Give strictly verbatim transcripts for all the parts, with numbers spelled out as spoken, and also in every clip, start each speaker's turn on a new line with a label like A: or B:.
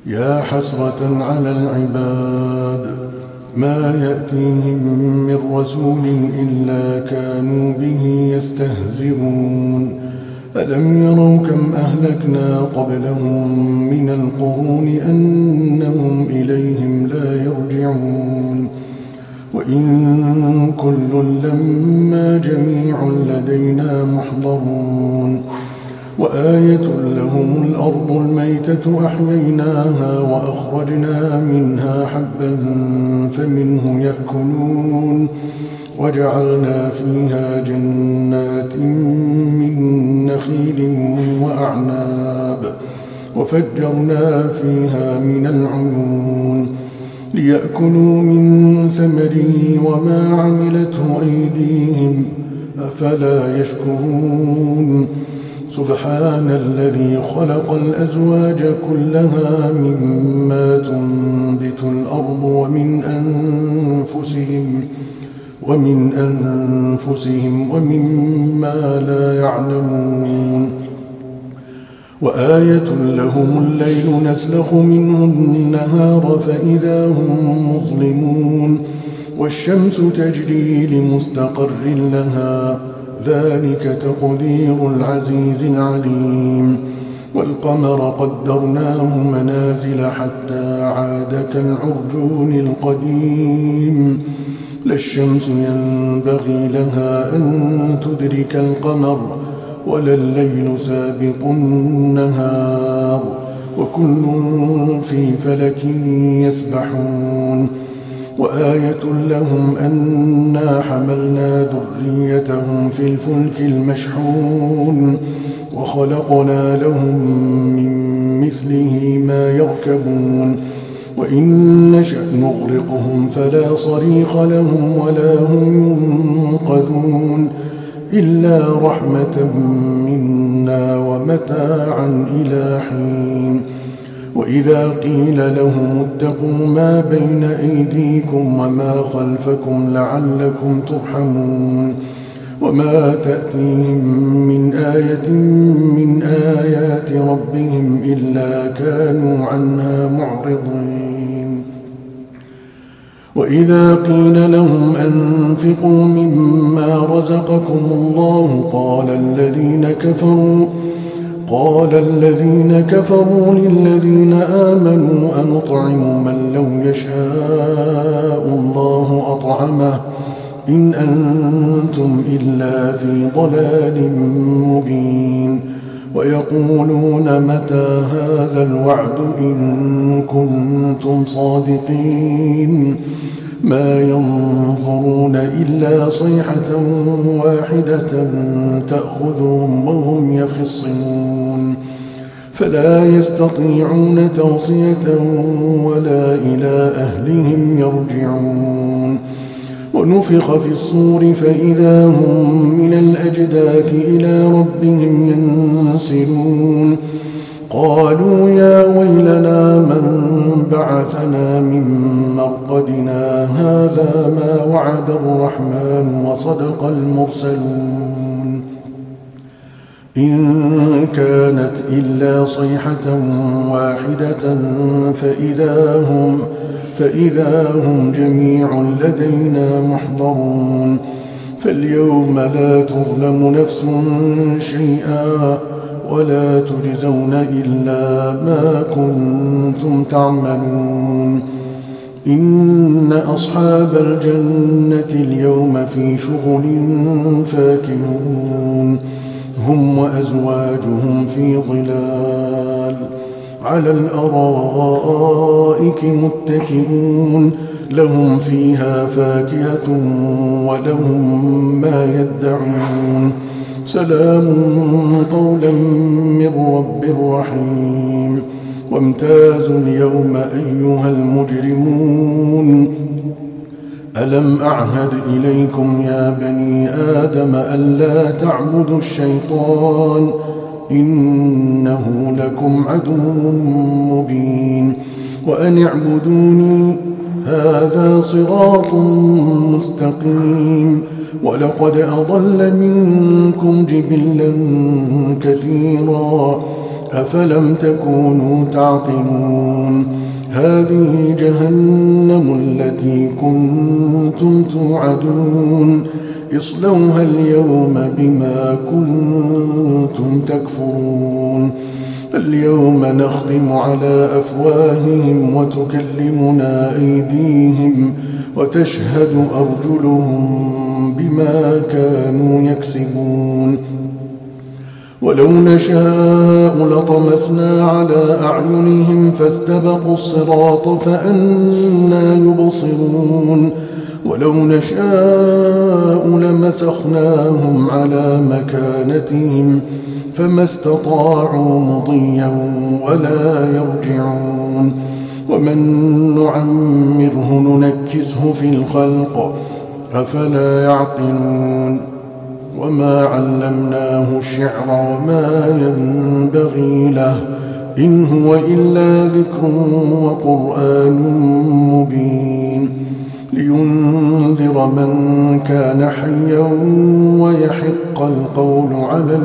A: يا حسرة على العباد ما يأتيهم من رسول إلا كانوا به يستهزئون ألم يروا كم أهلكنا قبلهم من القرون أنهم إليهم لا يرجعون وإن كل لما جميع لدينا محضرون وآية لهم الأرض الميتة أحييناها وأخرجنا منها حبا فمنه يأكلون وجعلنا فيها جنات من نخيل وأعناب وفجرنا فيها من العيون ليأكلوا من ثمره وما عملته أيديهم أفلا يشكرون سبحان الذي خلق الأزواج كلها مما تنبت الأرض ومن أنفسهم ومن أنفسهم ومما لا يعلمون وآية لهم الليل نسلخ منه النهار فإذا هم مظلمون والشمس تجري لمستقر لها ذلك تقدير العزيز العليم والقمر قدرناه منازل حتى عاد كالعرجون القديم لا الشمس ينبغي لها أن تدرك القمر ولا الليل سابق النهار وكل في فلك يسبحون وآية لهم أنا حملنا ذريتهم في الفلك المشحون وخلقنا لهم من مثله ما يركبون وإن نشأ نغرقهم فلا صريخ لهم ولا هم ينقذون إلا رحمة منا ومتاعا إلى حين وإذا قيل لهم اتقوا ما بين أيديكم وما خلفكم لعلكم ترحمون وما تأتيهم من آية من آيات ربهم إلا كانوا عنها معرضين وإذا قيل لهم أنفقوا مما رزقكم الله قال الذين كفروا قال الذين كفروا للذين آمنوا أنطعم من لو يشاء الله أطعمه إن أنتم إلا في ضلال مبين ويقولون متى هذا الوعد إن كنتم صادقين ما ينظرون إلا صيحة واحدة تأخذهم وهم يخصمون فلا يستطيعون توصية ولا إلى أهلهم يرجعون ونفخ في الصور فإذا هم من الأجداث إلى ربهم ينسلون قالوا يا ويلنا من بعثنا من مرقدنا هذا ما وعد الرحمن وصدق المرسلون إن كانت إلا صيحة واحدة فإذا هم فإذا هم جميع لدينا محضرون فاليوم لا تظلم نفس شيئا ولا تجزون إلا ما كنتم تعملون إن أصحاب الجنة اليوم في شغل فاكهون هم وأزواجهم في ظلال على الأرائك متكئون لهم فيها فاكهة ولهم ما يدعون سلام قولا من رب رحيم وامتازوا اليوم أيها المجرمون ألم أعهد إليكم يا بني آدم ألا تعبدوا الشيطان إنه لكم عدو مبين وأن اعبدوني هذا صراط مستقيم ولقد أضل منكم جبلا كثيرا أفلم تكونوا تعقلون هذه جهنم التي كنتم توعدون اصلوها اليوم بما كنتم تكفرون اليوم نختم على أفواههم وتكلمنا أيديهم وتشهد أرجلهم بما كانوا يكسبون ولو نشاء لطمسنا على أعينهم فاستبقوا الصراط فأنى يبصرون ولو نشاء لمسخناهم على مكانتهم فما استطاعوا مضيا ولا يرجعون ومن نعمره ننكسه في الخلق أفلا يعقلون وما علمناه الشعر وما ينبغي له إن هو إلا ذكر وقرآن مبين لينذر من كان حيا ويحق القول على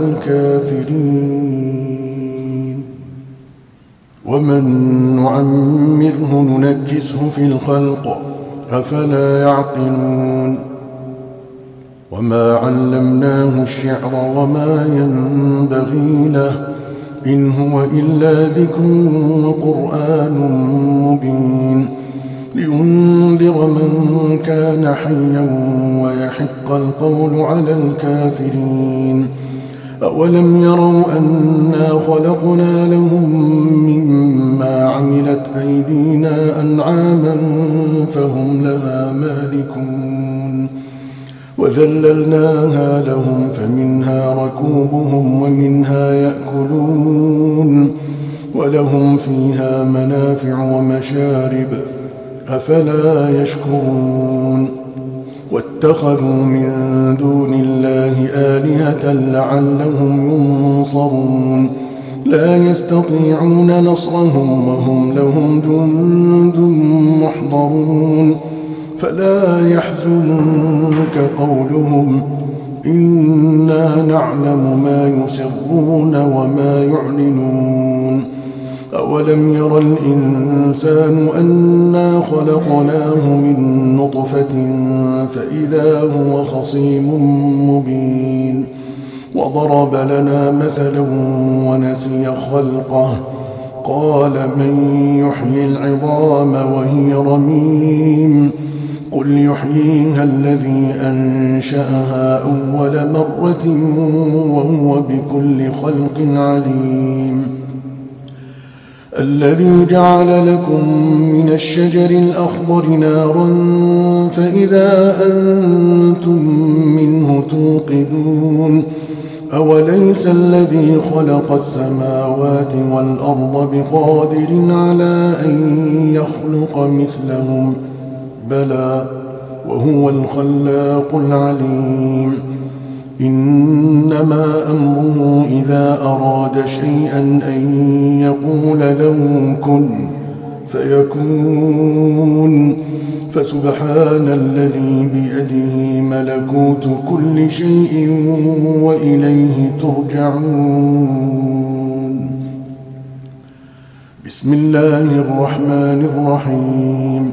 A: الكافرين ومن نعمره ننكسه في الخلق أفلا يعقلون وما علمناه الشعر وما ينبغي له إن هو إلا ذكر وقرآن مبين لينذر من كان حيا ويحق القول على الكافرين أولم يروا أنا خلقنا لهم مما عملت أيدينا أنعاما فهم لها مالكون وذللناها لهم فمنها ركوبهم ومنها يأكلون ولهم فيها منافع ومشارب أفلا يشكرون واتخذوا من دون الله آلهة لعلهم ينصرون لا يستطيعون نصرهم وهم لهم جند محضرون فلا يحزنك قولهم إنا نعلم ما يسرون وما يعلنون أولم ير الإنسان أنا خلقناه من نطفة فإذا هو خصيم مبين وضرب لنا مثلا ونسي خلقه قال من يحيي العظام وهي رميم قل يحييها الذي أنشأها أول مرة وهو بكل خلق عليم الذي جعل لكم من الشجر الأخضر نارا فإذا أنتم منه توقدون أوليس الذي خلق السماوات والأرض بقادر على أن يخلق مثلهم بلى وهو الخلاق العليم إنما أمره إذا أراد شيئا أن يقول له كن فيكون فسبحان الذي بيده ملكوت كل شيء وإليه ترجعون بسم الله الرحمن الرحيم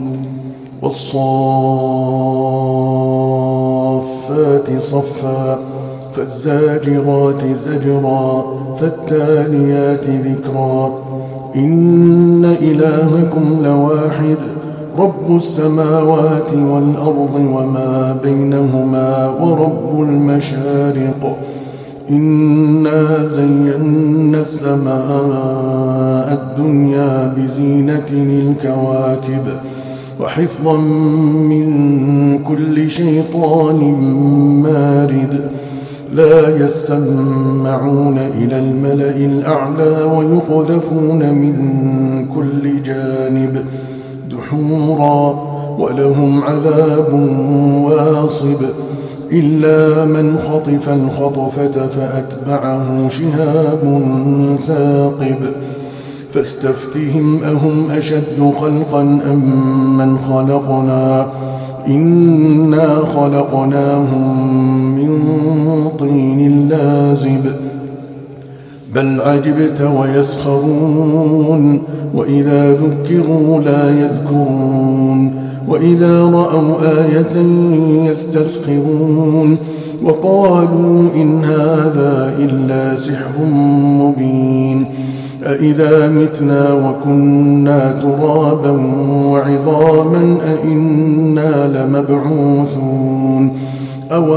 A: والصافات صفا فالزاجرات زجرا فالتاليات ذكرا إن إلهكم لواحد رب السماوات والأرض وما بينهما ورب المشارق إنا زينا السماء الدنيا بزينة الكواكب وحفظا من كل شيطان مارد لا يسمعون إلى الملأ الأعلى ويقذفون من كل جانب دحورا ولهم عذاب واصب إلا من خطف الخطفة فأتبعه شهاب ثاقب فاستفتهم أهم أشد خلقا أم من خلقنا إنا خلقناهم من طين لازب بل عجبت ويسخرون وإذا ذكروا لا يذكرون وإذا رأوا آية يستسخرون وقالوا إن هذا إلا سحر مبين أإذا متنا وكنا ترابا وعظاما أإنا لمبعوثون أو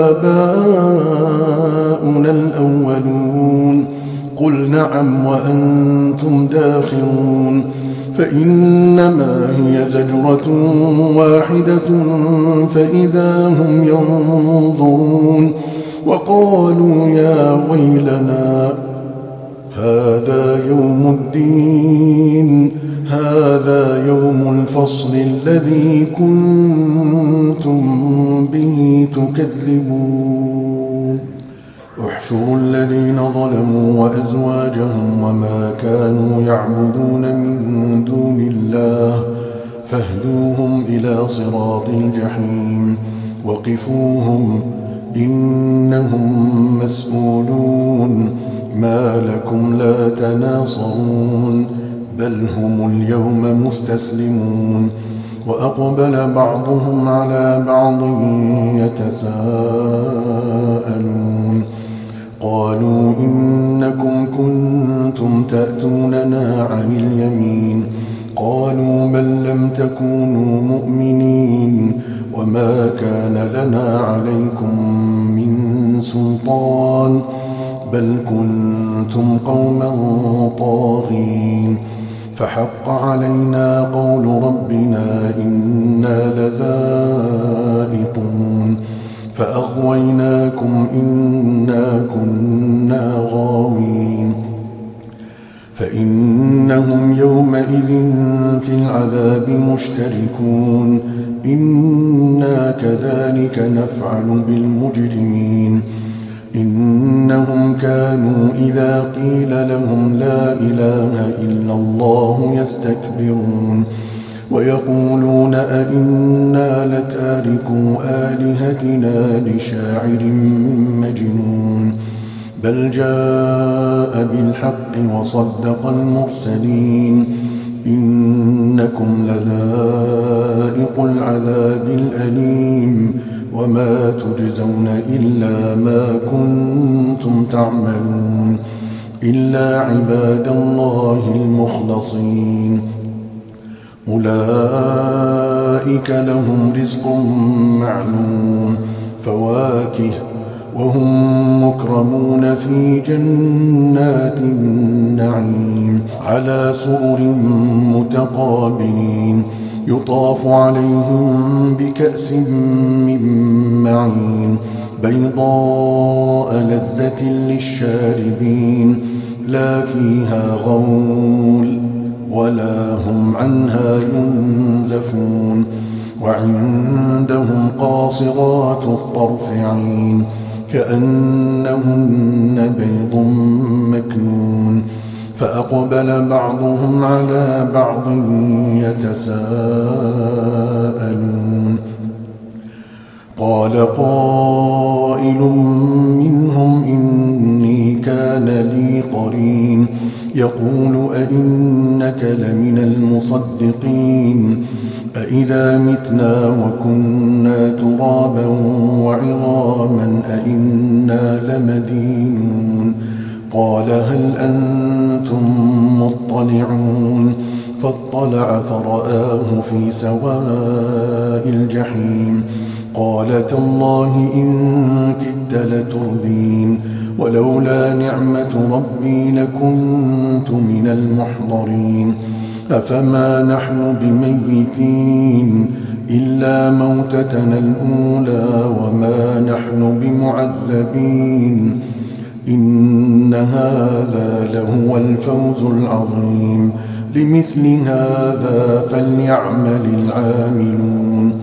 A: آباؤنا الأولون قل نعم وأنتم داخرون فإنما هي زجرة واحدة فإذا هم ينظرون وقالوا يا ويلنا هذا يوم الدين هذا يوم الفصل الذي كنتم به تكذبون احشروا الذين ظلموا وأزواجهم وما كانوا يعبدون من دون الله فاهدوهم إلى صراط الجحيم وقفوهم إنهم مسؤولون ما لكم لا تناصرون بل هم اليوم مستسلمون وأقبل بعضهم على بعض يتساءلون قالوا إنكم كنتم تأتوننا عن اليمين قالوا بل لم تكونوا مؤمنين وما كان لنا عليكم من سلطان بل كنتم قوما طاغين فحق علينا قول ربنا إنا لذائقون فأغويناكم إنا كنا غاوين فإنهم يومئذ في العذاب مشتركون إنا كذلك نفعل بالمجرمين إنهم كانوا إذا قيل لهم لا إله إلا الله يستكبرون ويقولون أئنا لتاركو آلهتنا لشاعر مجنون بل جاء بالحق وصدق المرسلين إنكم لذائق العذاب الأليم وما تجزون إلا ما كنتم تعملون إلا عباد الله المخلصين أولئك لهم رزق معلوم فواكه وهم مكرمون في جنات النعيم على سرر متقابلين يطاف عليهم بكأس من معين بيضاء لذة للشاربين لا فيها غول ولا هم عنها ينزفون وعندهم قاصرات الطرف عين كأنهن بيض مكنون فأقبل بعضهم على بعض يتساءلون قال قائل منهم إني كان لي قرين يقول أئنك لمن المصدقين أئذا متنا وكنا ترابا وعظاما أئنا لمدينون قال هل أنتم مطلعون فاطلع فرآه في سواء الجحيم قال تالله إن كدت لتردين ولولا نعمة ربي لكنت من المحضرين أفما نحن بميتين إلا موتتنا الأولى وما نحن بمعذبين إن هذا لهو الفوز العظيم لمثل هذا فليعمل العاملون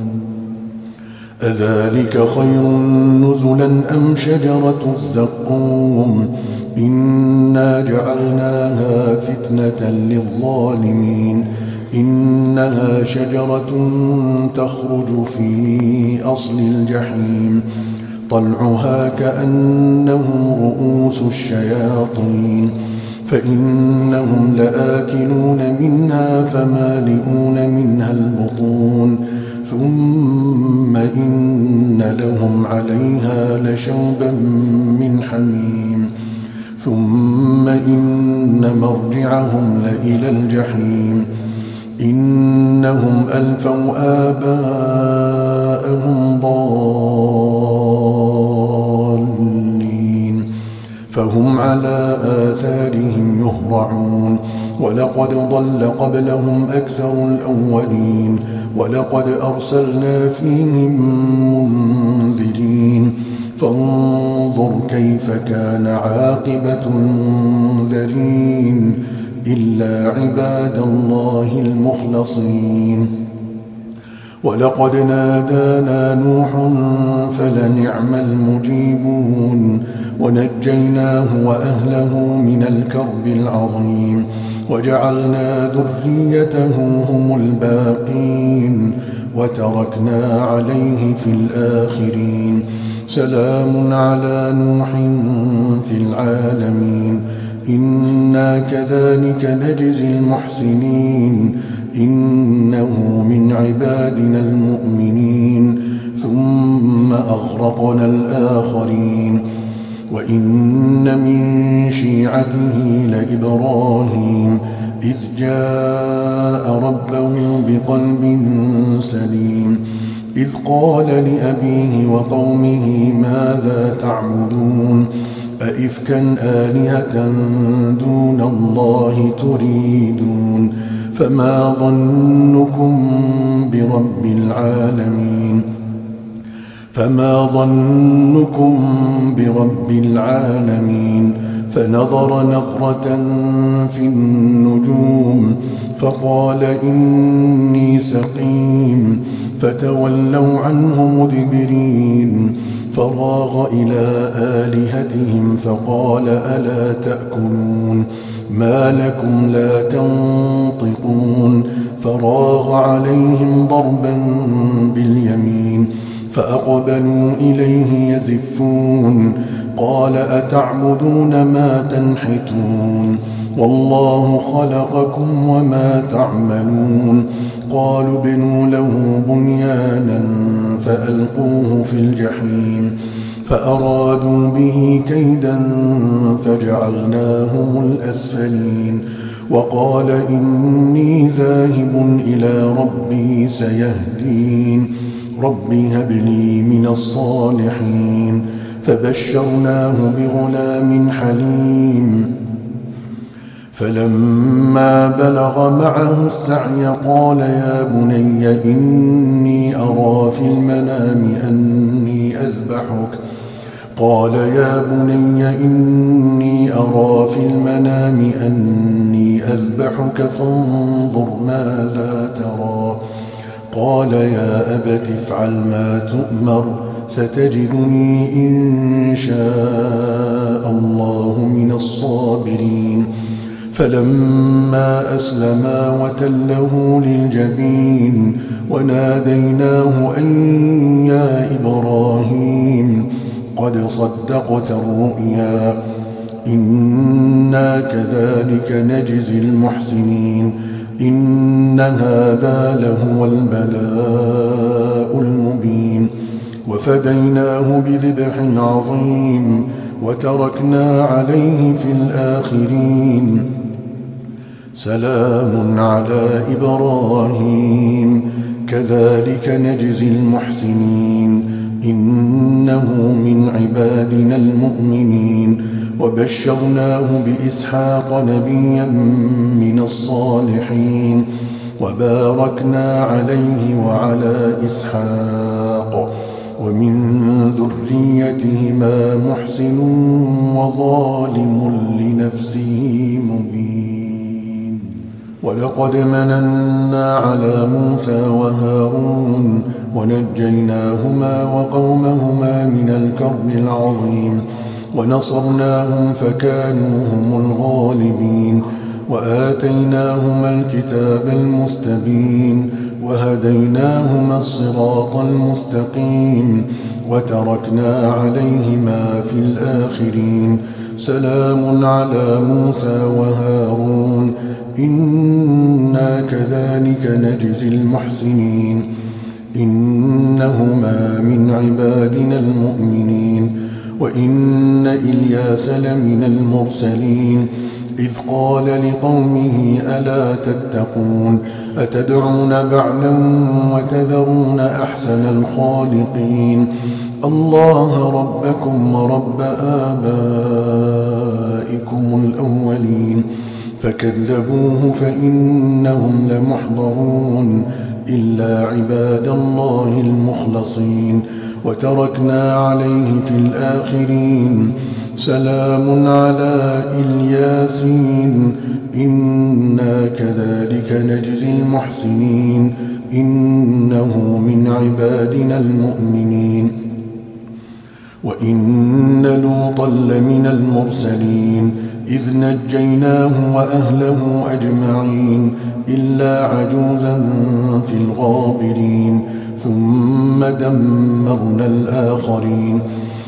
A: أذلك خير نزلا أم شجرة الزقوم إنا جعلناها فتنة للظالمين إنها شجرة تخرج في أصل الجحيم طلعها كأنه رؤوس الشياطين فإنهم لآكلون منها فمالئون منها البطون ثم إن لهم عليها لشوبا من حميم ثم إن مرجعهم لإلى الجحيم إنهم ألفوا آباءهم ضالين فهم على آثارهم يهرعون ولقد ضل قبلهم أكثر الأولين ولقد أرسلنا فيهم منذرين فانظر كيف كان عاقبة المنذرين إلا عباد الله المخلصين ولقد نادانا نوح فلنعم المجيبون ونجيناه وأهله من الكرب العظيم وجعلنا ذريته هم الباقين وتركنا عليه في الآخرين سلام على نوح في العالمين إنا كذلك نجزي المحسنين إنه من عبادنا المؤمنين ثم أغرقنا الآخرين وإن من شيعته لإبراهيم إذ جاء ربه بقلب سليم إذ قال لأبيه وقومه ماذا تعبدون أئفكا آلهة دون الله تريدون فما ظنكم برب العالمين فما ظنكم برب العالمين فنظر نظرة في النجوم فقال إني سقيم فتولوا عنه مدبرين فراغ إلى آلهتهم فقال ألا تأكلون ما لكم لا تنطقون فراغ عليهم ضربا باليمين فأقبلوا إليه يزفون قال أتعبدون ما تنحتون والله خلقكم وما تعملون قالوا ابنوا له بنيانا فألقوه في الجحيم فأرادوا به كيدا فجعلناهم الأسفلين وقال إني ذاهب إلى ربي سيهدين رب هب لي من الصالحين فبشرناه بغلام حليم فلما بلغ معه السعي قال يا بني إني أرى في المنام أني أذبحك قال يا بني إني أرى في المنام أني أذبحك فانظر ماذا ترى قال يا أبت افعل ما تؤمر ستجدني إن شاء الله من الصابرين فلما أسلما وتله للجبين وناديناه أن يا إبراهيم قد صدقت الرؤيا إنا كذلك نجزي المحسنين إن هذا لهو البلاء المبين وفديناه بذبح عظيم وتركنا عليه في الآخرين سلام على إبراهيم كذلك نجزي المحسنين إنه من عبادنا المؤمنين وبشرناه بإسحاق نبيا من الصالحين وباركنا عليه وعلى إسحاق ومن ذريتهما محسن وظالم لنفسه مبين ولقد مننا على موسى وهارون ونجيناهما وقومهما من الكرب العظيم ونصرناهم فكانوا هم الغالبين وآتيناهما الكتاب المستبين وهديناهما الصراط المستقيم وتركنا عليهما في الآخرين سلام على موسى وهارون إنا كذلك نجزي المحسنين إنهما من عبادنا المؤمنين وإن إلياس لمن المرسلين إذ قال لقومه ألا تتقون أتدعون بعلا وتذرون أحسن الخالقين الله ربكم ورب آبائكم الأولين فكذبوه فإنهم لمحضرون إلا عباد الله المخلصين وتركنا عليه في الآخرين سلام على الياسين إنا كذلك نجزي المحسنين إنه من عبادنا المؤمنين وإن لوطا لمن المرسلين إذ نجيناه وأهله أجمعين إلا عجوزا في الغابرين ثم دمرنا الآخرين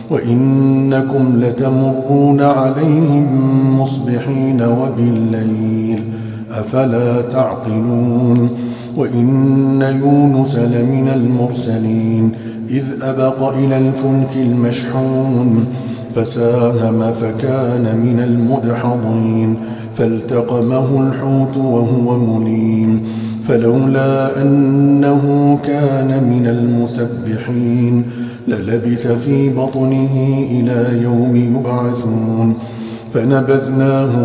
A: وإنكم لتمرون عليهم مصبحين وبالليل أفلا تعقلون وإن يونس لمن المرسلين إذ أبق إلى الفلك المشحون فساهم فكان من المدحضين فالتقمه الحوت وهو مليم فلولا أنه كان من المسبحين للبث في بطنه إلى يوم يبعثون فنبذناه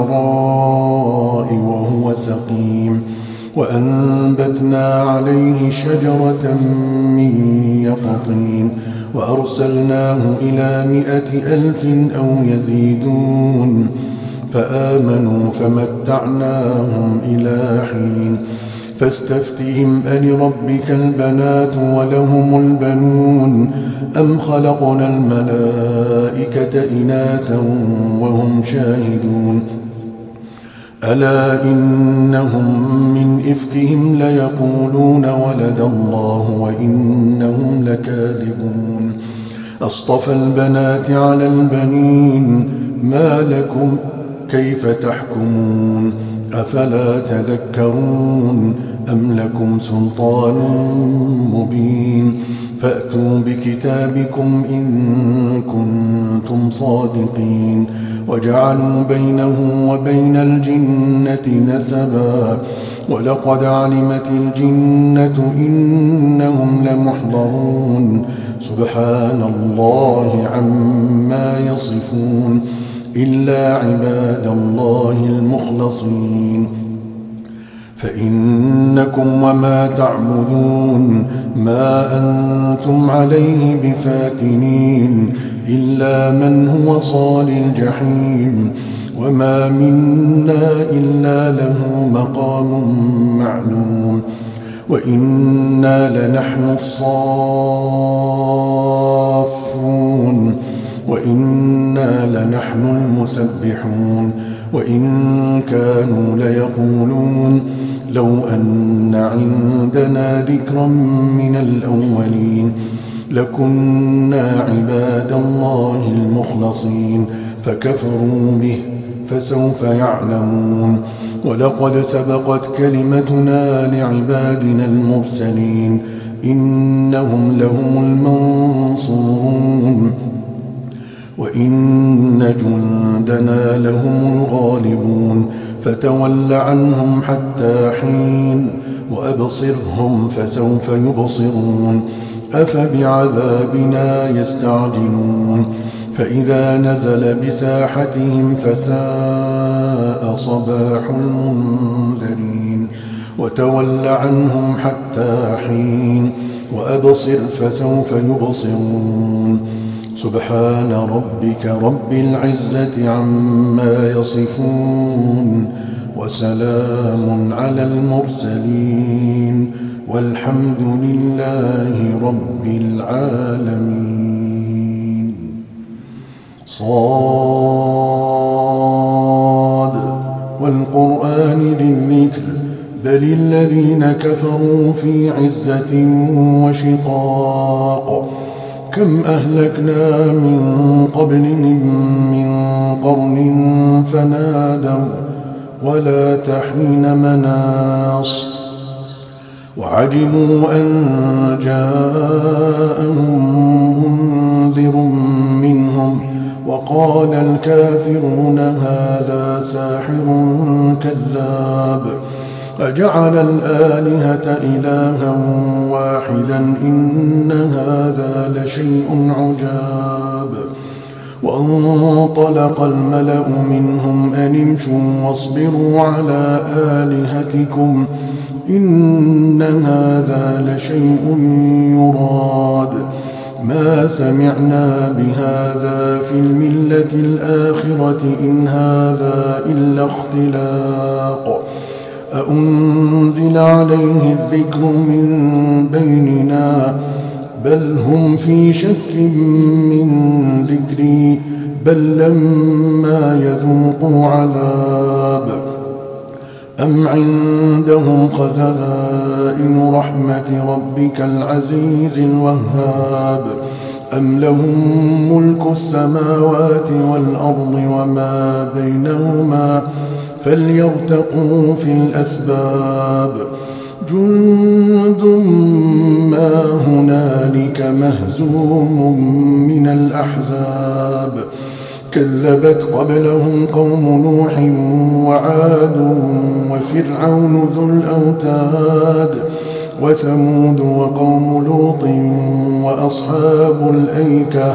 A: بالعراء وهو سقيم وأنبتنا عليه شجرة من يقطين وأرسلناه إلى مائة ألف أو يزيدون فآمنوا فمتعناهم إلى حين فاستفتهم ألربك البنات ولهم البنون أم خلقنا الملائكة إناثا وهم شاهدون ألا إنهم من إفكهم ليقولون ولد الله وإنهم لكاذبون أصطفى البنات على البنين ما لكم كيف تحكمون أفلا تذكرون أم لكم سلطان مبين فأتوا بكتابكم إن كنتم صادقين وجعلوا بينه وبين الجنة نسبا ولقد علمت الجنة إنهم لمحضرون سبحان الله عما يصفون إلا عباد الله المخلصين فإنكم وما تعبدون ما أنتم عليه بفاتنين إلا من هو صال الجحيم وما منا إلا له مقام معلوم وإنا لنحن الصافون وإنا لنحن المسبحون وإن كانوا ليقولون لو أن عندنا ذكرا من الأولين لكنا عباد الله المخلصين فكفروا به فسوف يعلمون ولقد سبقت كلمتنا لعبادنا المرسلين إنهم لهم المنصورون وإن جندنا لهم الغالبون فتول عنهم حتى حين وأبصرهم فسوف يبصرون أفبعذابنا يستعجلون فإذا نزل بساحتهم فساء صباح المنذرين وتول عنهم حتى حين وأبصر فسوف يبصرون سبحان ربك رب العزة عما يصفون وسلام على المرسلين والحمد لله رب العالمين. صاد والقرآن ذي الذكر بل الذين كفروا في عزة وشقاق كم أهلكنا من قبلهم من قرن فنادوا ولا تحين مناص وعجبوا أن جاءهم منذر منهم وقال الكافرون هذا ساحر كذاب أجعل الآلهة إلها واحدا إن هذا لشيء عجاب وانطلق الملأ منهم أن امشوا واصبروا على آلهتكم إن هذا لشيء يراد ما سمعنا بهذا في الملة الآخرة إن هذا إلا اختلاق أأنزل عليه الذكر من بيننا بل هم في شك من ذكري بل لما يذوقوا عذاب أم عندهم خزائن رحمة ربك العزيز الوهاب أم لهم ملك السماوات والأرض وما بينهما فليرتقوا في الأسباب جند ما هنالك مهزوم من الأحزاب كذبت قبلهم قوم نوح وعاد وفرعون ذو الأوتاد وثمود وقوم لوط وأصحاب الأيكة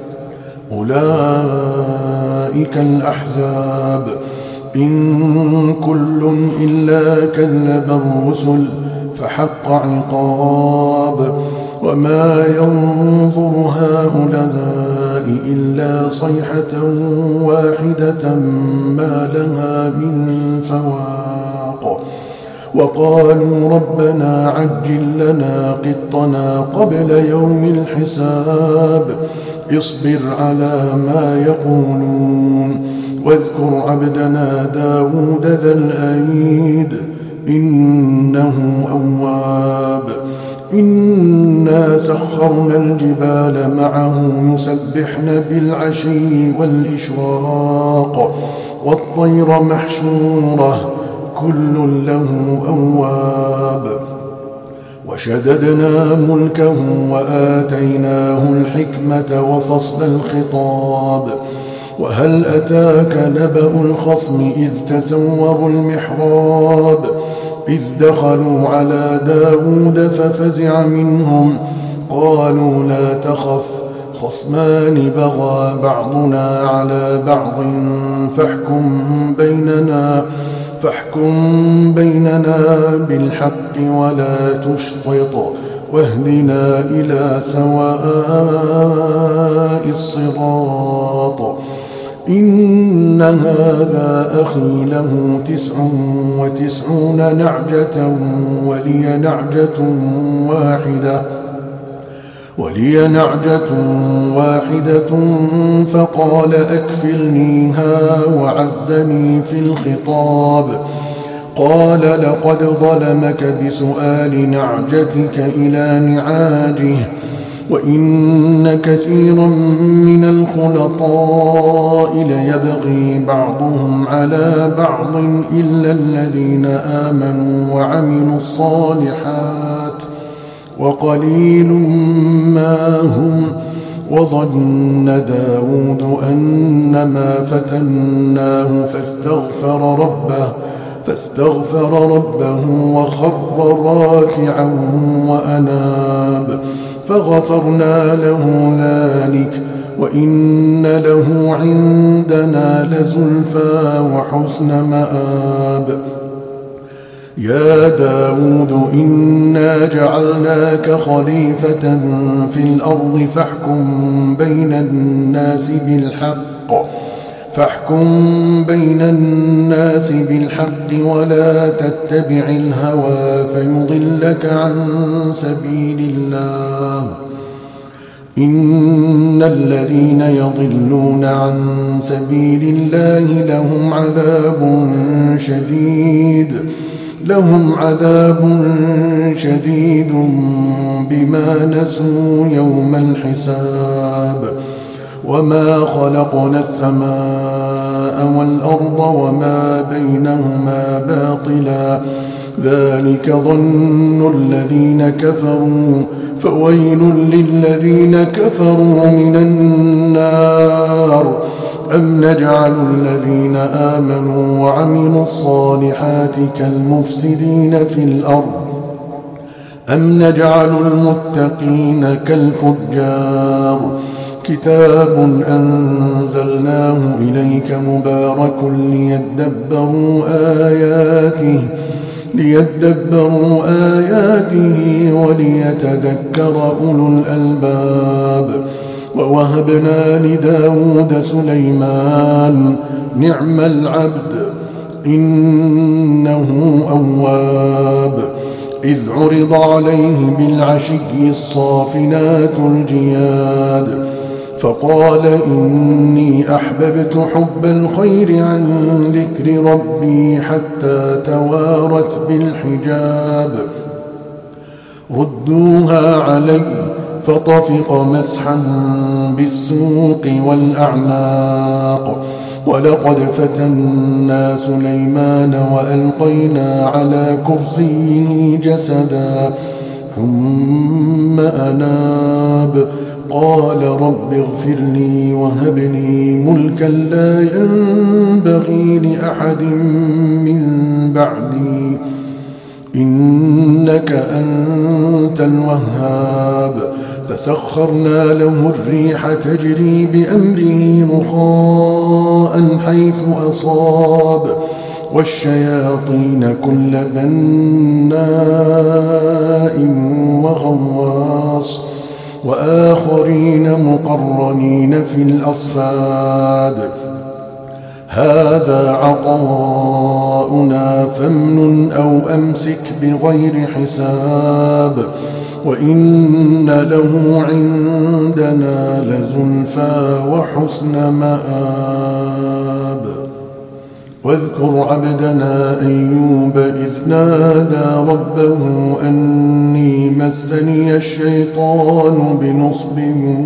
A: أولئك الأحزاب إن كل إلا كذب الرسل فحق عقاب وما ينظر هؤلاء إلا صيحة واحدة ما لها من فواق وقالوا ربنا عجل لنا قطنا قبل يوم الحساب اصبر على ما يقولون واذكر عبدنا داود ذا الأيد إنه أواب إنا سخرنا الجبال معه يسبحن بالعشي والإشراق والطير محشورة كل له أواب وشددنا ملكه وآتيناه الحكمة وفصل الخطاب وهل أتاك نبأ الخصم إذ تسوروا المحراب إذ دخلوا على داود ففزع منهم قالوا لا تخف خصمان بغى بعضنا على بعض فاحكم بيننا فاحكم بيننا بالحق ولا تشطط واهدنا إلى سواء الصراط إن هذا أخي له تسع وتسعون نعجة ولي نعجة واحدة ولي نعجة واحدة فقال أكفلنيها وعزني في الخطاب قال لقد ظلمك بسؤال نعجتك إلى نعاجه وإن كثيرا من الخلطاء ليبغي بعضهم على بعض إلا الذين آمنوا وعملوا الصالحات وقليل ما هم وظن داود أنما فتناه فاستغفر ربه فاستغفر ربه وخر راكعا وأناب فغفرنا له ذلك وإن له عندنا لزلفى وحسن مآب يا داود إنا جعلناك خليفة في الأرض فاحكم بين الناس بالحق فاحكم بين الناس بالحق ولا تتبع الهوى فيضلك عن سبيل الله إن الذين يضلون عن سبيل الله لهم عذاب شديد لهم عذاب شديد بما نسوا يوم الحساب وما خلقنا السماء والأرض وما بينهما باطلا ذلك ظن الذين كفروا فويل للذين كفروا من النار أم نجعل الذين آمنوا وعملوا الصالحات كالمفسدين في الأرض أم نجعل المتقين كالفجار كتاب أنزلناه إليك مبارك ليدبروا آياته ليدبروا آياته وليتذكر أولو الألباب ووهبنا لداود سليمان نعم العبد إنه أواب إذ عرض عليه بالعشي الصافنات الجياد فقال إني أحببت حب الخير عن ذكر ربي حتى توارت بالحجاب ردوها علي فطفق مسحا بالسوق والأعناق ولقد فتنا سليمان وألقينا على كرسيه جسدا ثم أناب قال رب اغفر لي وهب لي ملكا لا ينبغي لأحد من بعدي إنك أنت الوهاب فسخرنا له الريح تجري بأمره رخاء حيث أصاب والشياطين كل بناء وغواص وآخرين مقرنين في الأصفاد هذا عطاؤنا فامنن أو أمسك بغير حساب وإن له عندنا لزلفى وحسن مآب واذكر عبدنا أيوب إذ نادى ربه أني مسني الشيطان بنصب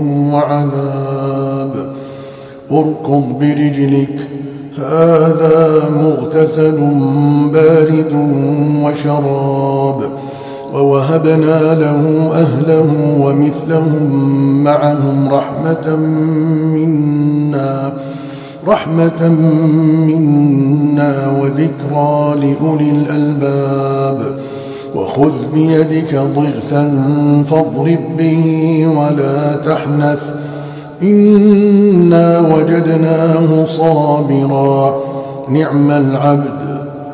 A: وعذاب اركض برجلك هذا مغتسل بارد وشراب ووهبنا له أهله ومثلهم معهم رحمة منا رحمة منا وذكرى لأولي الألباب وخذ بيدك ضغثا فاضرب به ولا تحنث إنا وجدناه صابرا نعم العبد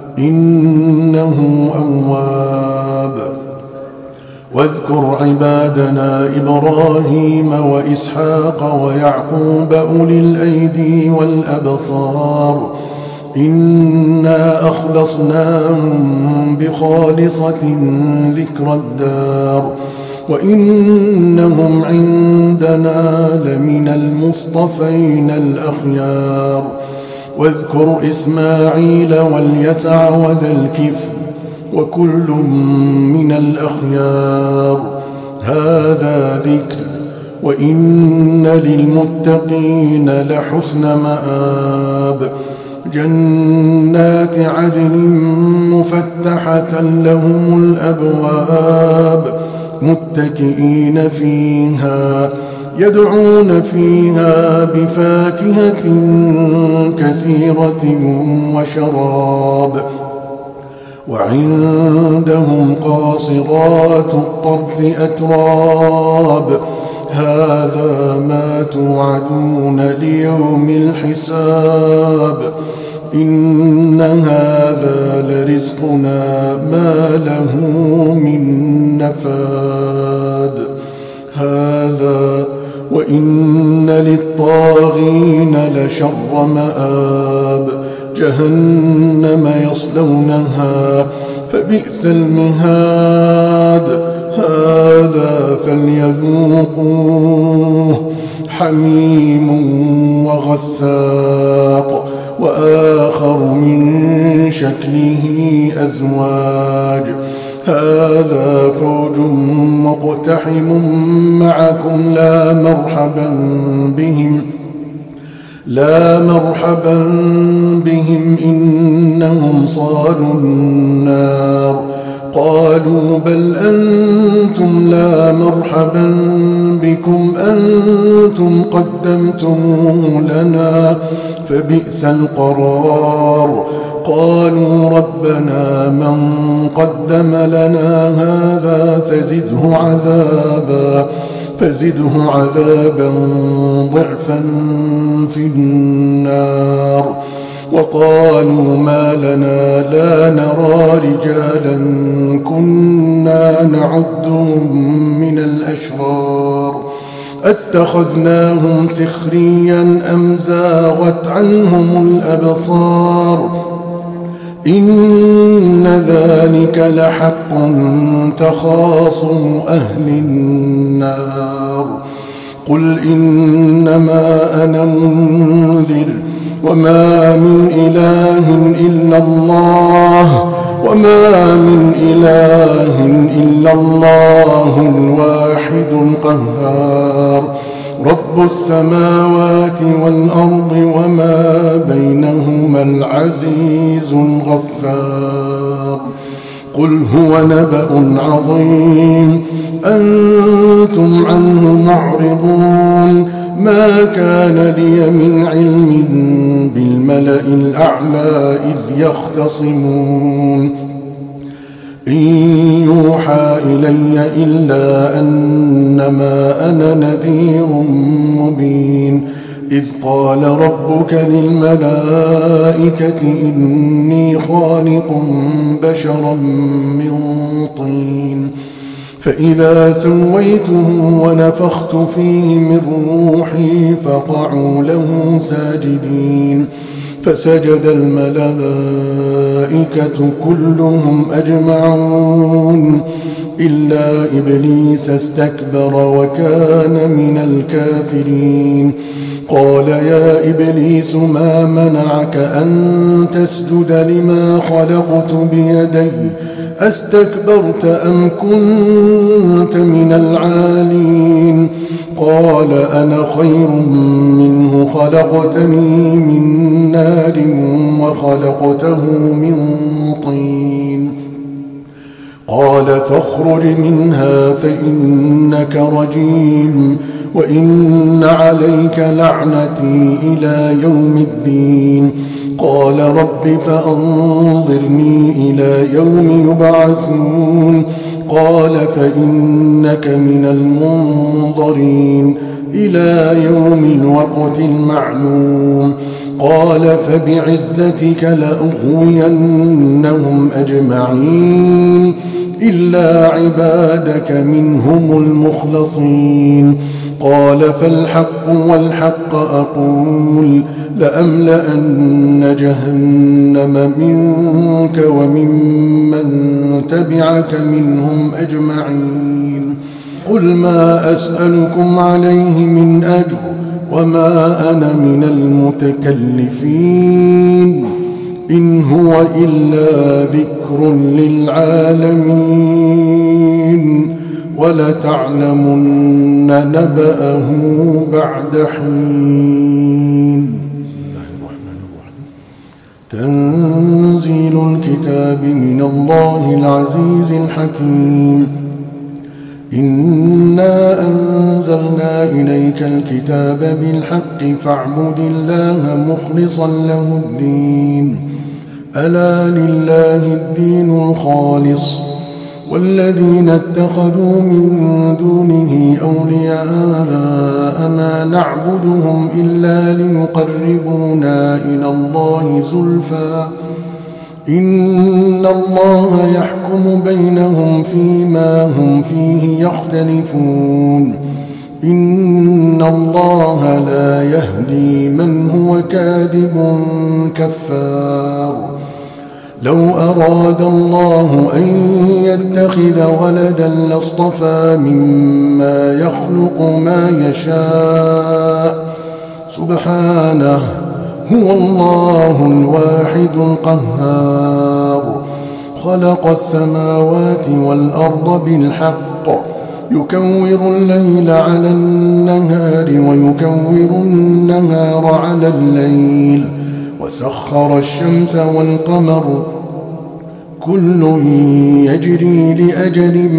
A: إنه أواب واذكر عبادنا إبراهيم وإسحاق ويعقوب أولي الأيدي والأبصار إنا أخلصناهم بخالصة ذكر الدار وإنهم عندنا لمن المصطفين الأخيار واذكر إسماعيل واليسع وذا الكفل وكل من الأخيار هذا ذكر وإن للمتقين لحسن مآب جنات عدن مفتحة لهم الأبواب متكئين فيها يدعون فيها بفاكهة كثيرة وشراب وعندهم قاصرات الطرف أتراب هذا ما توعدون ليوم الحساب إن هذا لرزقنا ما له من نفاد هذا وإن للطاغين لشر مآب جهنم يصلونها فبئس المهاد هذا فليذوقوه حميم وغساق وآخر من شكله أزواج هذا فوج مقتحم معكم لا مرحبا بهم لا مرحبا بهم إنهم صالوا النار قالوا بل أنتم لا مرحبا بكم أنتم قدمتموه لنا فبئس القرار قالوا ربنا من قدم لنا هذا فزده عذابا فزده عذابا ضعفا في النار وقالوا ما لنا لا نرى رجالا كنا نعدهم من الأشرار اتخذناهم سخريا أم زاغت عنهم الأبصار إن ذلك لحق تخاصم أهل النار قل إنما أنا منذر وما من إله إلا الله وما من إله إلا الله الواحد القهار رب السماوات والأرض وما بينهما العزيز الغفار قل هو نبأ عظيم أنتم عنه معرضون ما كان لي من علم بالملأ الأعلى إذ يختصمون إن يوحى إلي إلا أنما أنا نذير مبين إذ قال ربك للملائكة إني خالق بشرا من طين فإذا سويته ونفخت فيه من روحي فقعوا له ساجدين فسجد الملائكة كلهم أجمعون إلا إبليس استكبر وكان من الكافرين قال يا إبليس ما منعك أن تسجد لما خلقت بيدي أستكبرت أم كنت من العالين قال أنا خير منه خلقتني من نار وخلقته من طين قال فاخرج منها فإنك رجيم وإن عليك لعنتي إلى يوم الدين قال رب فأنظرني إلى يوم يبعثون قال فإنك من المنظرين إلى يوم الوقت المعلوم قال فبعزتك لأغوينهم أجمعين إلا عبادك منهم المخلصين قال فالحق والحق أقول لأملأن جهنم منك وممن تبعك منهم أجمعين قل ما أسألكم عليه من أجر وما أنا من المتكلفين إن هو إلا ذكر للعالمين ولتعلمن نبأه بعد حين بسم الله الرحمن الرحيم تنزيل الكتاب من الله العزيز الحكيم إنا أنزلنا إليك الكتاب بالحق فاعبد الله مخلصا له الدين ألا لله الدين الخالص والذين اتخذوا من دونه أولياء ما نعبدهم إلا ليقربونا إلى الله زلفى إن الله يحكم بينهم فيما هم فيه يختلفون إن الله لا يهدي من هو كاذب كفار لو أراد الله أن يتخذ ولدا لاصطفى مما يخلق ما يشاء سبحانه هو الله الواحد القهار خلق السماوات والأرض بالحق يكور الليل على النهار ويكور النهار على الليل وسخر الشمس والقمر كل يجري لأجل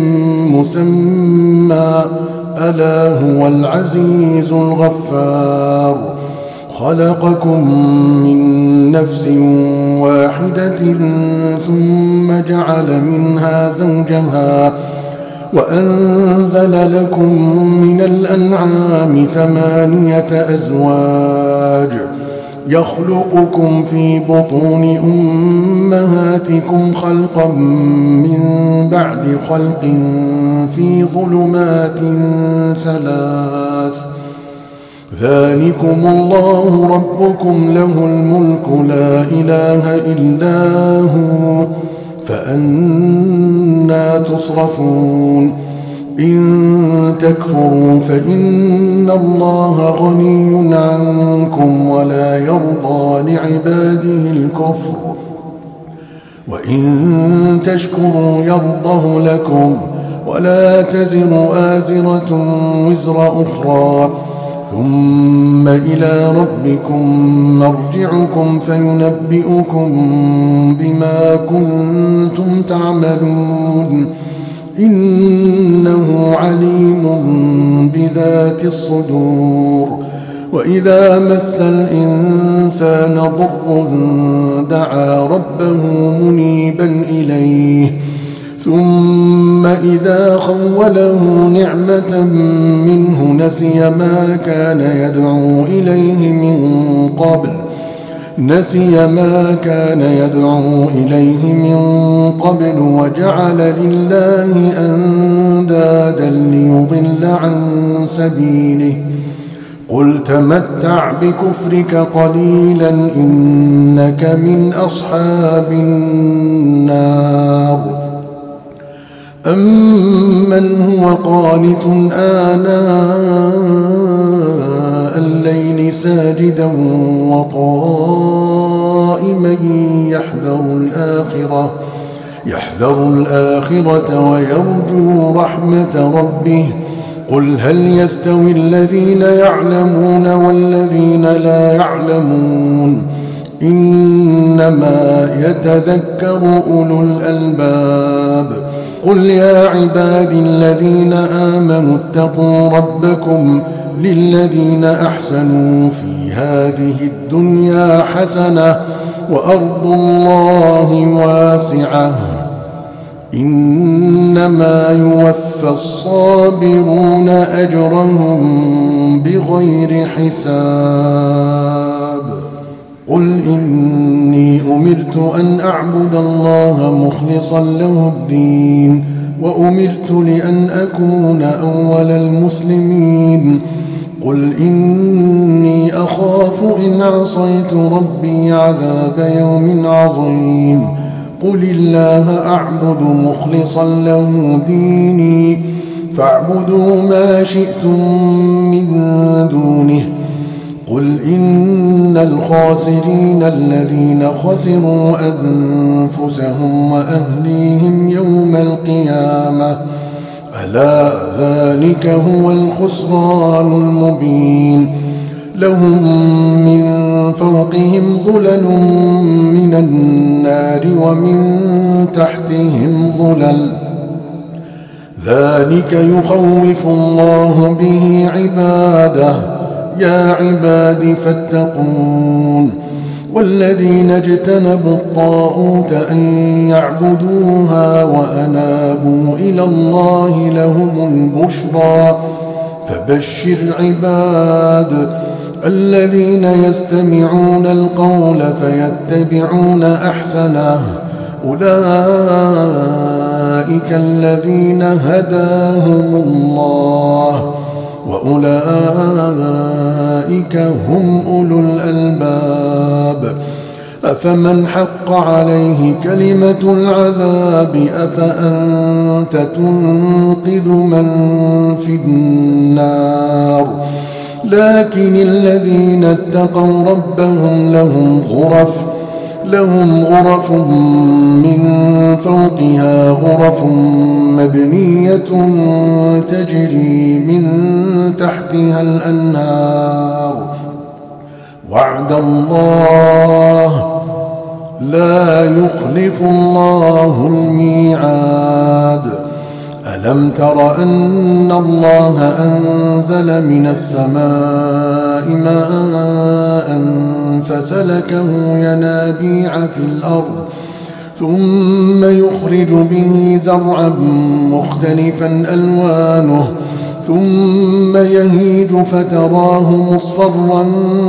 A: مسمى ألا هو العزيز الغفار خلقكم من نفس واحدة ثم جعل منها زوجها وأنزل لكم من الأنعام ثمانية أزواج يخلقكم في بطون أمهاتكم خلقا من بعد خلق في ظلمات ثلاث ذلكم الله ربكم له الملك لا إله إلا هو فأنى تصرفون إن تكفروا فإن الله غني عنكم ولا يرضى لعباده الكفر وإن تشكروا يرضه لكم ولا تزر آزرة وزر أخرى ثم إلى ربكم مرجعكم فينبئكم بما كنتم تعملون إنه عليم بذات الصدور وإذا مس الإنسان ضر دعا ربه منيبا إليه ثم إذا خوله نعمة منه نسي ما كان يدعو إليه من قبل نسي ما كان يدعو إليه من قبل وجعل لله أندادا ليضل عن سبيله قل تمتع بكفرك قليلا إنك من أصحاب النار أمن هو قانت آناء الليل ساجدا وقائما يحذر الآخرة يحذر الآخرة ويرجو رحمة ربه قل هل يستوي الذين يعلمون والذين لا يعلمون إنما يتذكر أولو الألباب قل يا عبادي الذين آمنوا اتقوا ربكم للذين أحسنوا في هذه الدنيا حسنة وأرض الله واسعة إنما يوفى الصابرون أجرهم بغير حساب قل إني أمرت أن أعبد الله مخلصا له الدين وأمرت لأن أكون أول المسلمين قل إني أخاف إن عصيت ربي عذاب يوم عظيم قل الله أعبد مخلصا له ديني فاعبدوا ما شئتم من دونه قل إن الخاسرين الذين خسروا أنفسهم وأهليهم يوم القيامة ألا ذلك هو الخسران المبين لهم من فوقهم ظلل من النار ومن تحتهم ظلل ذلك يخوف الله به عباده يا عباد فاتقون والذين اجتنبوا الطاغوت أن يعبدوها وأنابوا إلى الله لهم البشرى فبشر عباد الذين يستمعون القول فيتبعون أحسنه أولئك الذين هداهم الله وأولئك هم أولو الألباب أفمن حق عليه كلمة العذاب أفأنت تنقذ من في النار لكن الذين اتقوا ربهم لهم غرف لهم غرف من فوقها غرف مبنية تجري من تحتها الأنهار وعد الله لا يخلف الله الميعاد. ألم تر أن الله أنزل من السماء ماء فسلكه ينابيع في الأرض ثم يخرج به زرعا مختلفا ألوانه ثم يهيج فتراه مصفرا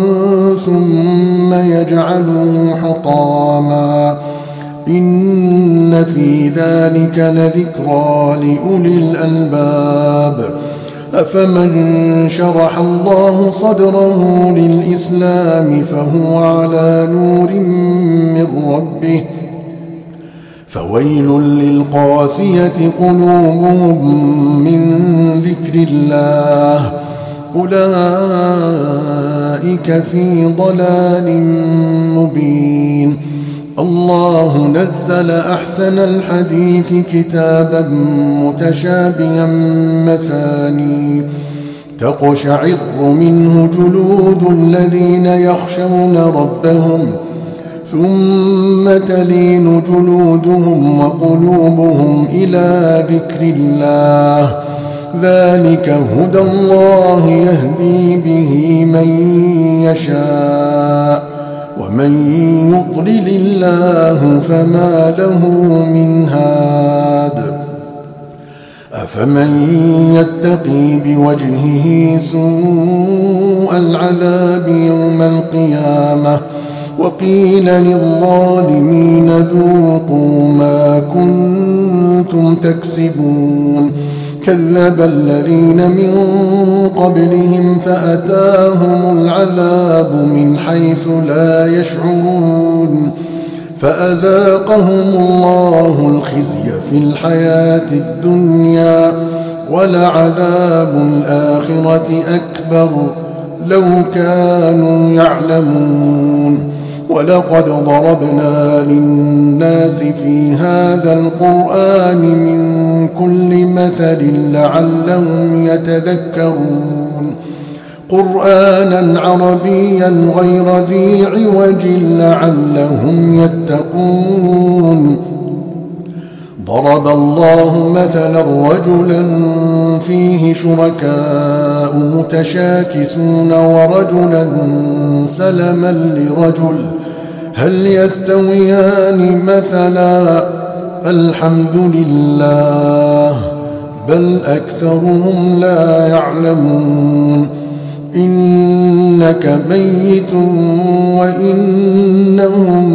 A: ثم يجعله حطاما إن في ذلك لذكرى لأولي الألباب. أفمن شرح الله صدره للإسلام فهو على نور من ربه فويل للقاسية قلوبهم من ذكر الله أولئك في ضلال مبين. الله نزل أحسن الحديث كتابا متشابها مثاني تقشعر منه جلود الذين يخشون ربهم ثم تلين جلودهم وقلوبهم إلى ذكر الله ذلك هدى الله يهدي به من يشاء ومن يضلل الله فما له من هاد. أفمن يتقي بوجهه سوء العذاب يوم القيامة وقيل للظالمين ذوقوا ما كنتم تكسبون كذب الذين من قبلهم فأتاهم العذاب من حيث لا يشعرون فأذاقهم الله الخزي في الحياة الدنيا ولعذاب الآخرة أكبر لو كانوا يعلمون. ولقد ضربنا للناس في هذا القرآن من كل مثل لعلهم يتذكرون قرآنا عربيا غير ذي عوج لعلهم يتقون. ضرب الله مثلا رجلا فيه شركاء متشاكسون ورجلا سلما لرجل هل يستويان مثلا الحمد لله بل أكثرهم لا يعلمون. إنك ميت وإنهم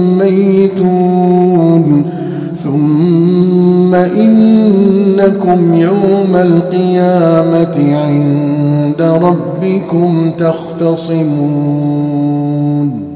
A: ميتون ثم إنكم يوم القيامة عند ربكم تختصمون.